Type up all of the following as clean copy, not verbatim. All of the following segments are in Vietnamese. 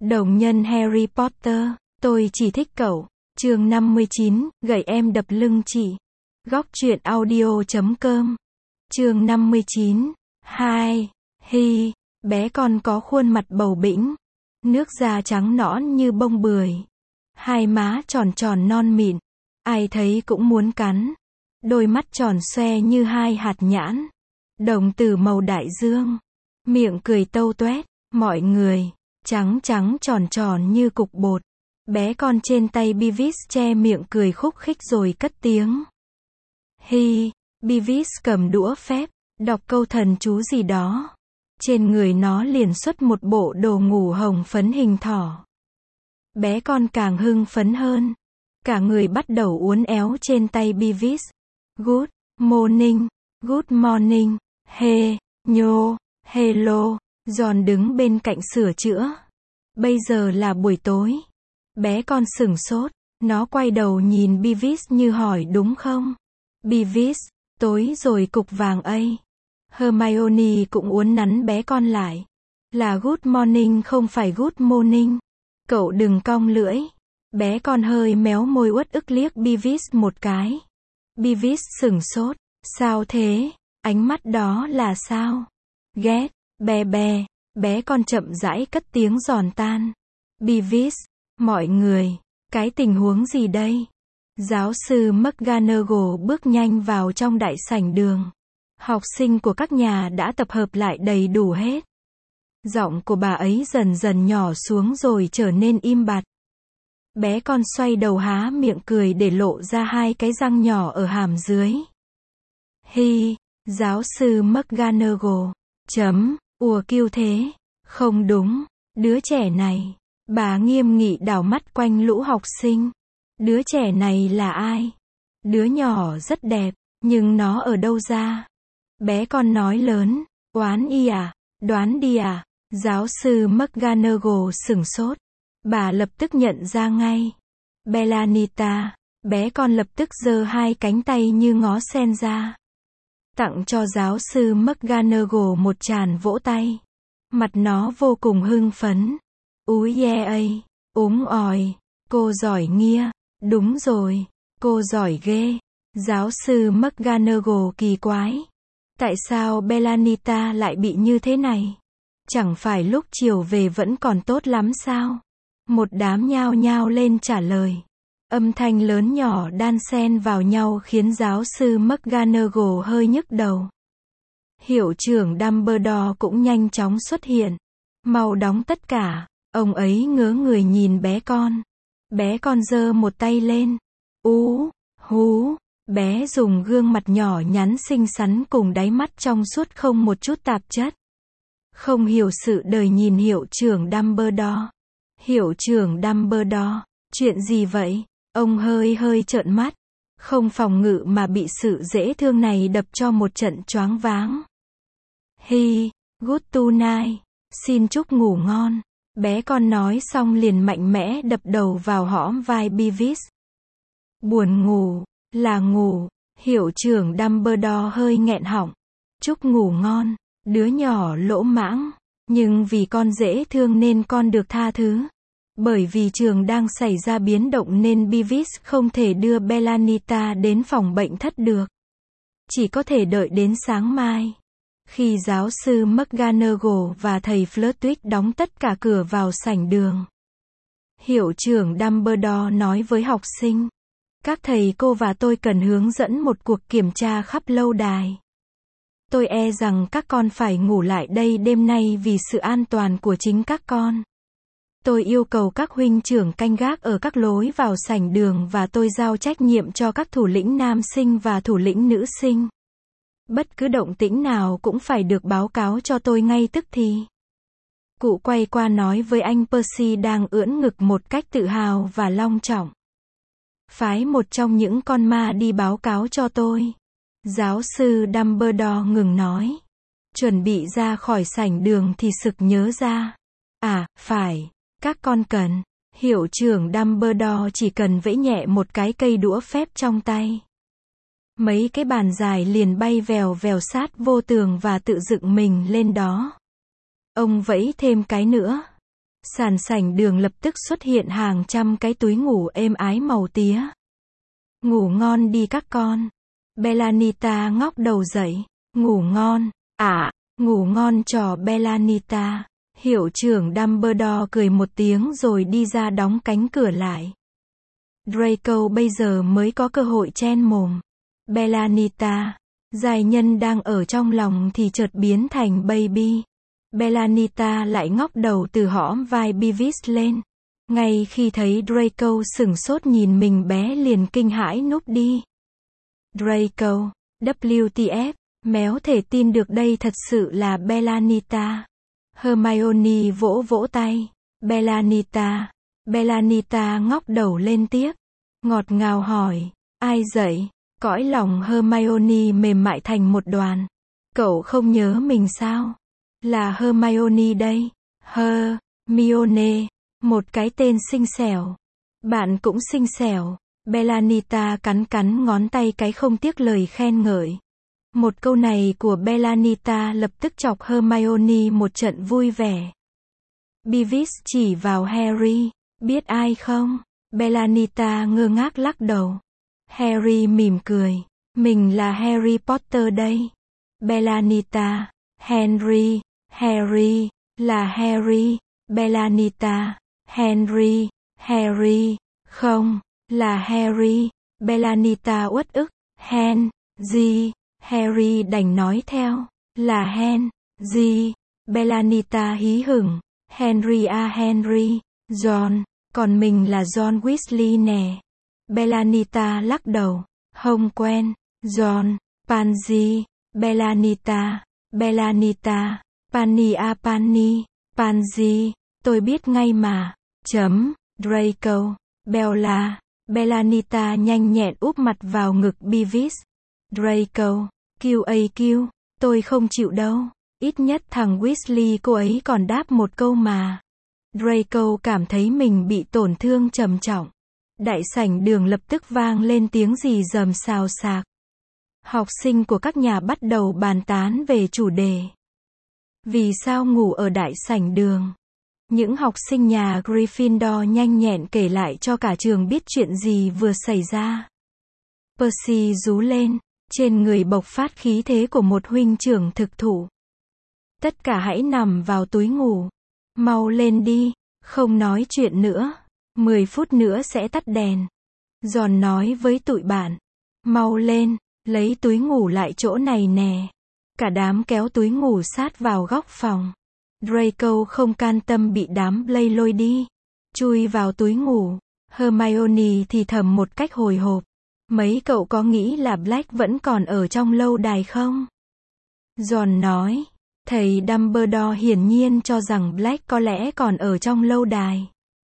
Đồng nhân Harry Potter, tôi chỉ thích cậu. Chương 59, gậy em đập lưng chị. Góc truyện audio.com. Chương 59, 2. Hi, bé con có khuôn mặt bầu bĩnh, nước da trắng nõn như bông bưởi, hai má tròn tròn non mịn, ai thấy cũng muốn cắn, đôi mắt tròn xoe như hai hạt nhãn, đồng tử màu đại dương, miệng cười tâu toét, mọi người, trắng trắng tròn tròn như cục bột. Bé con trên tay Beavis che miệng cười khúc khích rồi cất tiếng. Hi, Beavis cầm đũa phép, đọc câu thần chú gì đó. Trên người nó liền xuất một bộ đồ ngủ hồng phấn hình thỏ. Bé con càng hưng phấn hơn. Cả người bắt đầu uốn éo trên tay Beavis. Good morning, good morning, hey, nhô, hello. John đứng bên cạnh sửa chữa. Bây giờ là buổi tối. Bé con sửng sốt, nó quay đầu nhìn Beavis như hỏi đúng không? Beavis, tối rồi cục vàng ấy. Hermione cũng uốn nắn bé con lại. Là good morning không phải good morning. Cậu đừng cong lưỡi. Bé con hơi méo môi uất ức liếc Beavis một cái. Beavis sửng sốt. Sao thế? Ánh mắt đó là sao? Ghét, bè bè. Bé con chậm rãi cất tiếng giòn tan. Beavis, mọi người, cái tình huống gì đây? Giáo sư McGonagall bước nhanh vào trong đại sảnh đường. Học sinh của các nhà đã tập hợp lại đầy đủ hết. Giọng của bà ấy dần dần nhỏ xuống rồi trở nên im bặt. Bé con xoay đầu há miệng cười để lộ ra hai cái răng nhỏ ở hàm dưới. Hi, giáo sư McGonagall. Ùa kêu thế. Không đúng, đứa trẻ này. Bà nghiêm nghị đảo mắt quanh lũ học sinh. Đứa trẻ này là ai? Đứa nhỏ rất đẹp, nhưng nó ở đâu ra? Bé con nói lớn, oán y à, đoán đi à? Giáo sư McGonagall sửng sốt. Bà lập tức nhận ra ngay. Bellatrix, bé con lập tức giơ hai cánh tay như ngó sen ra. Tặng cho giáo sư McGonagall một tràng vỗ tay. Mặt nó vô cùng hưng phấn. Úi yeah ây, òi, cô giỏi nghia, đúng rồi, cô giỏi ghê. Giáo sư McGonagall kỳ quái. Tại sao Bellatrix lại bị như thế này? Chẳng phải lúc chiều về vẫn còn tốt lắm sao? Một đám nhao nhao lên trả lời. Âm thanh lớn nhỏ đan xen vào nhau khiến giáo sư McGonagall hơi nhức đầu. Hiệu trưởng Dumbledore cũng nhanh chóng xuất hiện. Mau đóng tất cả. Ông ấy ngớ người nhìn bé con. Bé con giơ một tay lên. Hú. Bé dùng gương mặt nhỏ nhắn xinh xắn cùng đáy mắt trong suốt không một chút tạp chất. Không hiểu sự đời nhìn hiệu trưởng Dumbledore. Hiệu trưởng Dumbledore, chuyện gì vậy? Ông hơi trợn mắt. Không phòng ngự mà bị sự dễ thương này đập cho một trận choáng váng. Hi, good night. Xin chúc ngủ ngon. Bé con nói xong liền mạnh mẽ đập đầu vào hõm vai Beavis. Buồn ngủ, là ngủ. Hiệu trưởng Dumbledore hơi nghẹn họng. Chúc ngủ ngon, đứa nhỏ lỗ mãng. Nhưng vì con dễ thương nên con được tha thứ. Bởi vì trường đang xảy ra biến động nên Beavis không thể đưa Bellatrix đến phòng bệnh thất được. Chỉ có thể đợi đến sáng mai. Khi giáo sư McGonagall và thầy Flitwick đóng tất cả cửa vào sảnh đường. Hiệu trưởng Dumbledore nói với học sinh. Các thầy cô và tôi cần hướng dẫn một cuộc kiểm tra khắp lâu đài. Tôi e rằng các con phải ngủ lại đây đêm nay vì sự an toàn của chính các con. Tôi yêu cầu các huynh trưởng canh gác ở các lối vào sảnh đường và tôi giao trách nhiệm cho các thủ lĩnh nam sinh và thủ lĩnh nữ sinh. Bất cứ động tĩnh nào cũng phải được báo cáo cho tôi ngay tức thì. Cụ quay qua nói với anh Percy đang ưỡn ngực một cách tự hào và long trọng. Phái một trong những con ma đi báo cáo cho tôi. Giáo sư Dumbledore ngừng nói. Chuẩn bị ra khỏi sảnh đường thì sực nhớ ra. À, phải, các con cần. Hiệu trưởng Dumbledore chỉ cần vẫy nhẹ một cái cây đũa phép trong tay. Mấy cái bàn dài liền bay vèo vèo sát vô tường và tự dựng mình lên đó. Ông vẫy thêm cái nữa. Sàn sảnh đường lập tức xuất hiện hàng trăm cái túi ngủ êm ái màu tía. Ngủ ngon đi các con. Bellanita ngóc đầu dậy. Ngủ ngon, ngủ ngon trò Bellanita. Hiệu trưởng Dumbledore cười một tiếng rồi đi ra đóng cánh cửa lại. Draco bây giờ mới có cơ hội chen mồm. Bellanita. Giai nhân đang ở trong lòng thì chợt biến thành baby. Bellanita lại ngóc đầu từ hõm vai Beavis lên. Ngay khi thấy Draco sửng sốt nhìn mình bé liền kinh hãi núp đi. Draco, WTF, méo thể tin được đây thật sự là Bellanita. Hermione vỗ vỗ tay. Bellanita. Bellanita ngóc đầu lên tiếp. Ngọt ngào hỏi, ai dậy? Cõi lòng Hermione mềm mại thành một đoàn. Cậu không nhớ mình sao? Là Hermione đây. Hermione. Một cái tên xinh xẻo. Bạn cũng xinh xẻo. Bellanita cắn cắn ngón tay cái không tiếc lời khen ngợi. Một câu này của Bellanita lập tức chọc Hermione một trận vui vẻ. Beavis chỉ vào Harry. Biết ai không? Bellanita ngơ ngác lắc đầu. Harry mỉm cười. Mình là Harry Potter đây. Bellanita. Henry. Harry. Là Harry. Bellanita. Henry. Harry. Không. Là Harry. Bellanita uất ức. Henry. Harry đành nói theo. Là Henry. Bellanita hí hửng. Henry à Henry. John. Còn mình là John Weasley nè. Bellanita lắc đầu. Không quen. John. Pansy. Bellanita. Bellanita. Panny à Panny. Pansy. Tôi biết ngay mà. Draco. Bella. Bellanita nhanh nhẹn úp mặt vào ngực Beavis. Draco. QAQ. Tôi không chịu đâu. Ít nhất thằng Weasley cô ấy còn đáp một câu mà. Draco cảm thấy mình bị tổn thương trầm trọng. Đại sảnh đường lập tức vang lên tiếng rì rầm xào xạc. Học sinh của các nhà bắt đầu bàn tán về chủ đề. Vì sao ngủ ở đại sảnh đường? Những học sinh nhà Gryffindor nhanh nhẹn kể lại cho cả trường biết chuyện gì vừa xảy ra. Percy rú lên, trên người bộc phát khí thế của một huynh trưởng thực thụ. Tất cả hãy nằm vào túi ngủ. Mau lên đi, không nói chuyện nữa. 10 phút nữa sẽ tắt đèn. Giòn nói với tụi bạn. Mau lên, lấy túi ngủ lại chỗ này nè. Cả đám kéo túi ngủ sát vào góc phòng. Draco không can tâm bị đám Blay lôi đi. Chui vào túi ngủ. Hermione thì thầm một cách hồi hộp. Mấy cậu có nghĩ là Black vẫn còn ở trong lâu đài không? Giòn nói. Thầy Dumbledore hiển nhiên cho rằng Black có lẽ còn ở trong lâu đài.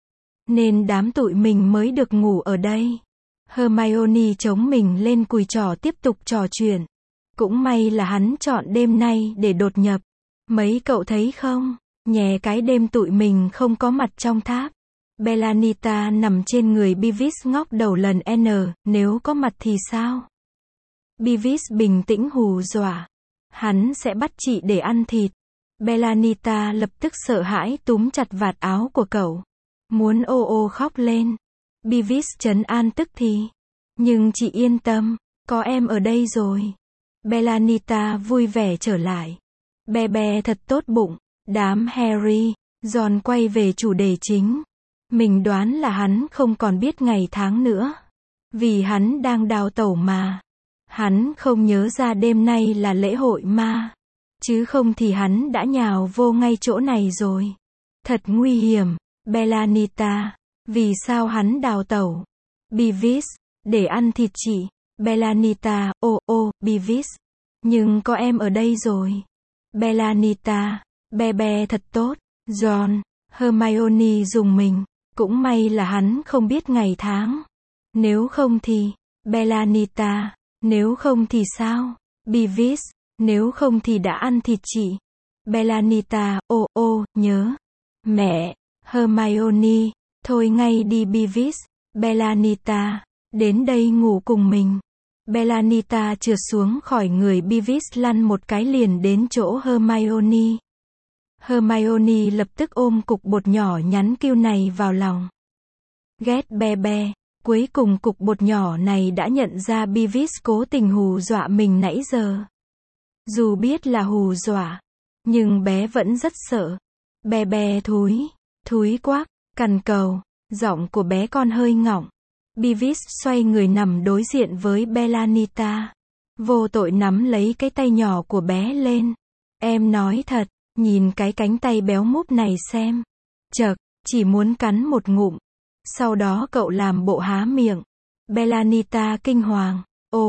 Nên đám tụi mình mới được ngủ ở đây. Hermione chống mình lên cùi trò tiếp tục trò chuyện. Cũng may là hắn chọn đêm nay để đột nhập. Mấy cậu thấy không? Nhè cái đêm tụi mình không có mặt trong tháp. Bellanita nằm trên người Beavis ngóc đầu lần N, nếu có mặt thì sao? Beavis bình tĩnh hù dọa. Hắn sẽ bắt chị để ăn thịt. Bellanita lập tức sợ hãi túm chặt vạt áo của cậu. Muốn ô ô khóc lên. Beavis trấn an tức thì. Nhưng chị yên tâm, có em ở đây rồi. Bellanita vui vẻ trở lại. Be be thật tốt bụng. Đám Harry, Ron quay về chủ đề chính. Mình đoán là hắn không còn biết ngày tháng nữa. Vì hắn đang đào tẩu mà. Hắn không nhớ ra đêm nay là lễ hội ma. Chứ không thì hắn đã nhào vô ngay chỗ này rồi. Thật nguy hiểm. Bellanita. Vì sao hắn đào tẩu? Beavis. Để ăn thịt chị. Bellanita. Ô, Beavis. Nhưng có em ở đây rồi. Bellanita. Be be thật tốt. John. Hermione dùng mình. Cũng may là hắn không biết ngày tháng. Nếu không thì. Bellanita. Nếu không thì sao? Beavis. Nếu không thì đã ăn thịt chị. Bellanita. Ô, nhớ. Mẹ. Hermione. Thôi ngay đi Beavis. Bellanita. Đến đây ngủ cùng mình. Bellanita trượt xuống khỏi người Beavis lăn một cái liền đến chỗ Hermione. Hermione lập tức ôm cục bột nhỏ nhắn cute này vào lòng. Ghét be be. Cuối cùng cục bột nhỏ này đã nhận ra Beavis cố tình hù dọa mình nãy giờ. Dù biết là hù dọa, nhưng bé vẫn rất sợ. Be be thúi quá, cằn cầu. Giọng của bé con hơi ngọng. Beavis xoay người nằm đối diện với Bellanita. Vô tội nắm lấy cái tay nhỏ của bé lên. Em nói thật, nhìn cái cánh tay béo múp này xem. Chậc, chỉ muốn cắn một ngụm. Sau đó cậu làm bộ há miệng. Bellanita kinh hoàng.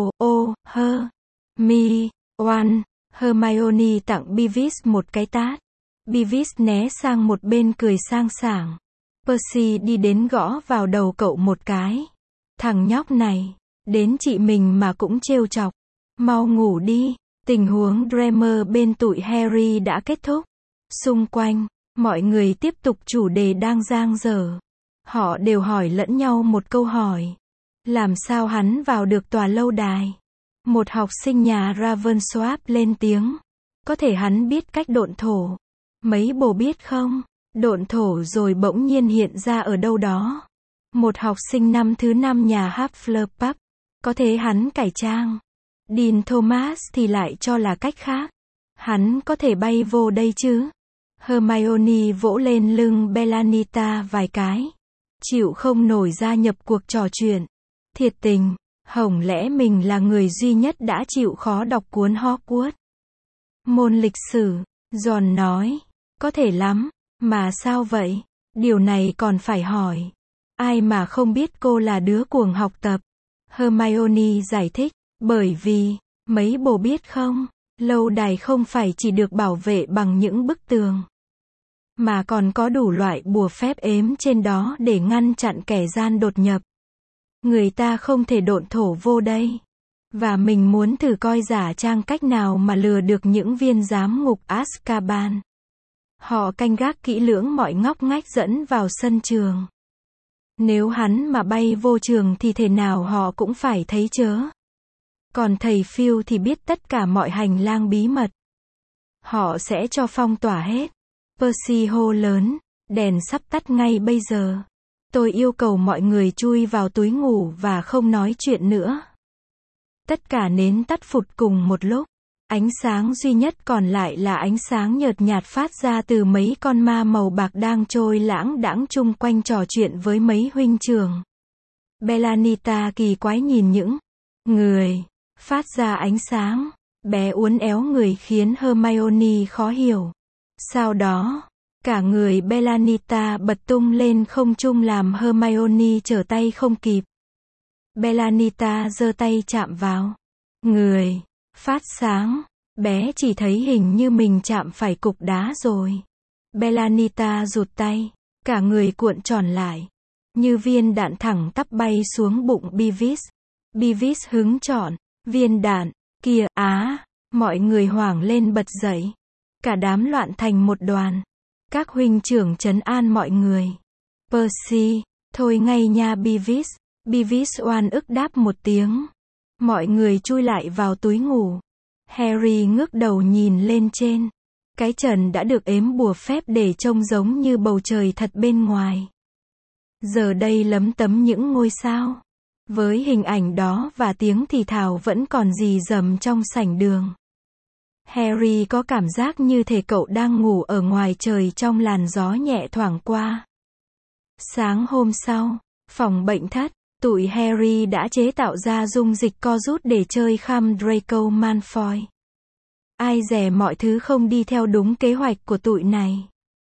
Hermione. Hermione tặng Beavis một cái tát. Beavis né sang một bên cười sang sảng. Percy đi đến gõ vào đầu cậu một cái. Thằng nhóc này, đến chị mình mà cũng trêu chọc. Mau ngủ đi. Tình huống drama bên tụi Harry đã kết thúc. Xung quanh, mọi người tiếp tục chủ đề đang dang dở. Họ đều hỏi lẫn nhau một câu hỏi. Làm sao hắn vào được tòa lâu đài? Một học sinh nhà Ravensworth lên tiếng. Có thể hắn biết cách độn thổ. Mấy bồ biết không? Độn thổ rồi bỗng nhiên hiện ra ở đâu đó. Một học sinh năm thứ 5 nhà Hufflepuff. Có thể hắn cải trang. Dean Thomas thì lại cho là cách khác. Hắn có thể bay vô đây chứ? Hermione vỗ lên lưng Bellanita vài cái. Chịu không nổi gia nhập cuộc trò chuyện. Thiệt tình, hổng lẽ mình là người duy nhất đã chịu khó đọc cuốn Hogwarts? Môn lịch sử, Ron nói. Có thể lắm, mà sao vậy? Điều này còn phải hỏi. Ai mà không biết cô là đứa cuồng học tập? Hermione giải thích. Bởi vì, mấy bồ biết không, lâu đài không phải chỉ được bảo vệ bằng những bức tường. Mà còn có đủ loại bùa phép ếm trên đó để ngăn chặn kẻ gian đột nhập. Người ta không thể độn thổ vô đây. Và mình muốn thử coi giả trang cách nào mà lừa được những viên giám ngục Azkaban. Họ canh gác kỹ lưỡng mọi ngóc ngách dẫn vào sân trường. Nếu hắn mà bay vô trường thì thể nào họ cũng phải thấy chớ. Còn thầy Phil thì biết tất cả mọi hành lang bí mật. Họ sẽ cho phong tỏa hết. Percy hô lớn, đèn sắp tắt ngay bây giờ. Tôi yêu cầu mọi người chui vào túi ngủ và không nói chuyện nữa. Tất cả nến tắt phụt cùng một lúc. Ánh sáng duy nhất còn lại là ánh sáng nhợt nhạt phát ra từ mấy con ma màu bạc đang trôi lãng đãng chung quanh trò chuyện với mấy huynh trưởng. Bellanita kỳ quái nhìn những người phát ra ánh sáng. Bé uốn éo người khiến Hermione khó hiểu. Sau đó, cả người Bellanita bật tung lên không trung làm Hermione trở tay không kịp. Bellanita giơ tay chạm vào người phát sáng. Bé chỉ thấy hình như mình chạm phải cục đá rồi. Bellanita rụt tay. Cả người cuộn tròn lại. Như viên đạn thẳng tắp bay xuống bụng Beavis. Beavis hứng chọn. Viên đạn. Kìa, á. Mọi người hoảng lên bật dậy. Cả đám loạn thành một đoàn. Các huynh trưởng trấn an mọi người. Percy, thôi ngay nha Beavis. Beavis oan ức đáp một tiếng. Mọi người chui lại vào túi ngủ. Harry ngước đầu nhìn lên trên. Cái trần đã được ếm bùa phép để trông giống như bầu trời thật bên ngoài. Giờ đây lấm tấm những ngôi sao. Với hình ảnh đó và tiếng thì thào vẫn còn rì rầm trong sảnh đường. Harry có cảm giác như thể cậu đang ngủ ở ngoài trời trong làn gió nhẹ thoảng qua. Sáng hôm sau, phòng bệnh thất, tụi Harry đã chế tạo ra dung dịch co rút để chơi khăm Draco Malfoy. Ai dè mọi thứ không đi theo đúng kế hoạch của tụi này.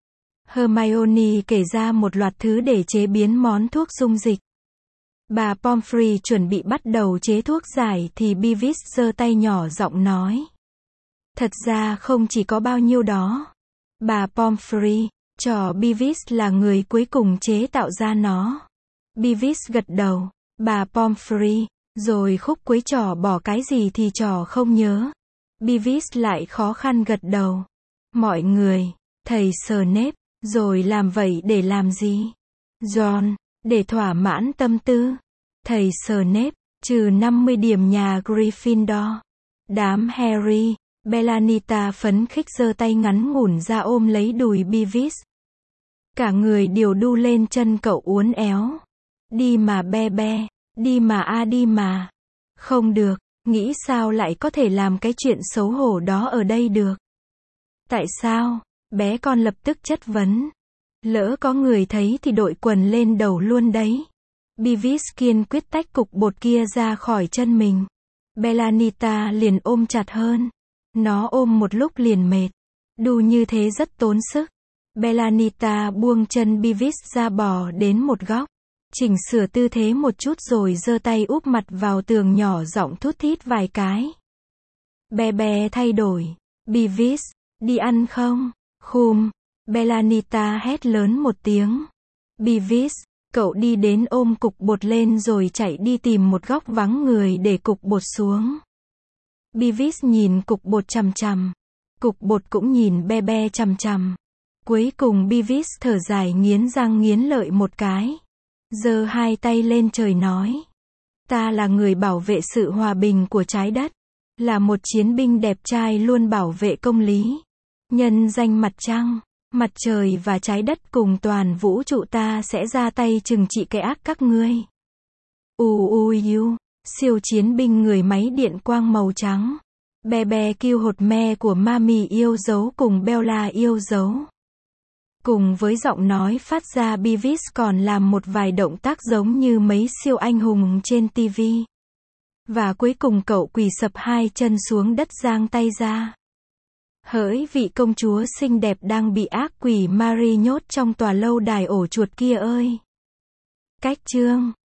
Hermione kể ra một loạt thứ để chế biến món thuốc dung dịch. Bà Pomfrey chuẩn bị bắt đầu chế thuốc giải thì Beavis giơ tay nhỏ giọng nói. Thật ra không chỉ có bao nhiêu đó. Bà Pomfrey, trò Beavis là người cuối cùng chế tạo ra nó. Beavis gật đầu. Bà Pomfrey, rồi khúc cuối trò bỏ cái gì thì trò không nhớ. Beavis lại khó khăn gật đầu. Mọi người, thầy Snape, rồi làm vậy để làm gì? Ron, để thỏa mãn tâm tư. Thầy Snape, trừ 50 điểm nhà Gryffindor. Đám Harry, Bellanita phấn khích giơ tay ngắn ngủn ra ôm lấy đùi Beavis. Cả người đều đu lên chân cậu uốn éo. Đi mà Bebe, đi mà đi mà. Không được, nghĩ sao lại có thể làm cái chuyện xấu hổ đó ở đây được. Tại sao? Bé con lập tức chất vấn. Lỡ có người thấy thì đội quần lên đầu luôn đấy. Beavis kiên quyết tách cục bột kia ra khỏi chân mình. Bellanita liền ôm chặt hơn. Nó ôm một lúc liền mệt. Đu như thế rất tốn sức. Bellanita buông chân Beavis ra bò đến một góc. Chỉnh sửa tư thế một chút rồi giơ tay úp mặt vào tường nhỏ giọng thút thít vài cái. Bebe thay đổi. Beavis, đi ăn không? Khum. Bellanita hét lớn một tiếng. Beavis, cậu đi đến ôm cục bột lên rồi chạy đi tìm một góc vắng người để cục bột xuống. Beavis nhìn cục bột chằm chằm. Cục bột cũng nhìn Bebe chằm chằm. Cuối cùng Beavis thở dài nghiến răng nghiến lợi một cái. Giơ hai tay lên trời nói. Ta là người bảo vệ sự hòa bình của trái đất. Là một chiến binh đẹp trai luôn bảo vệ công lý. Nhân danh mặt trăng, mặt trời và trái đất cùng toàn vũ trụ ta sẽ ra tay trừng trị cái ác các ngươi. Siêu chiến binh người máy điện quang màu trắng. Bebe kêu hột me của Mami yêu dấu cùng Bella yêu dấu. Cùng với giọng nói phát ra Beavis còn làm một vài động tác giống như mấy siêu anh hùng trên TV. Và cuối cùng cậu quỳ sập hai chân xuống đất giang tay ra. Hỡi vị công chúa xinh đẹp đang bị ác quỷ Mary nhốt trong tòa lâu đài ổ chuột kia ơi! Cách chương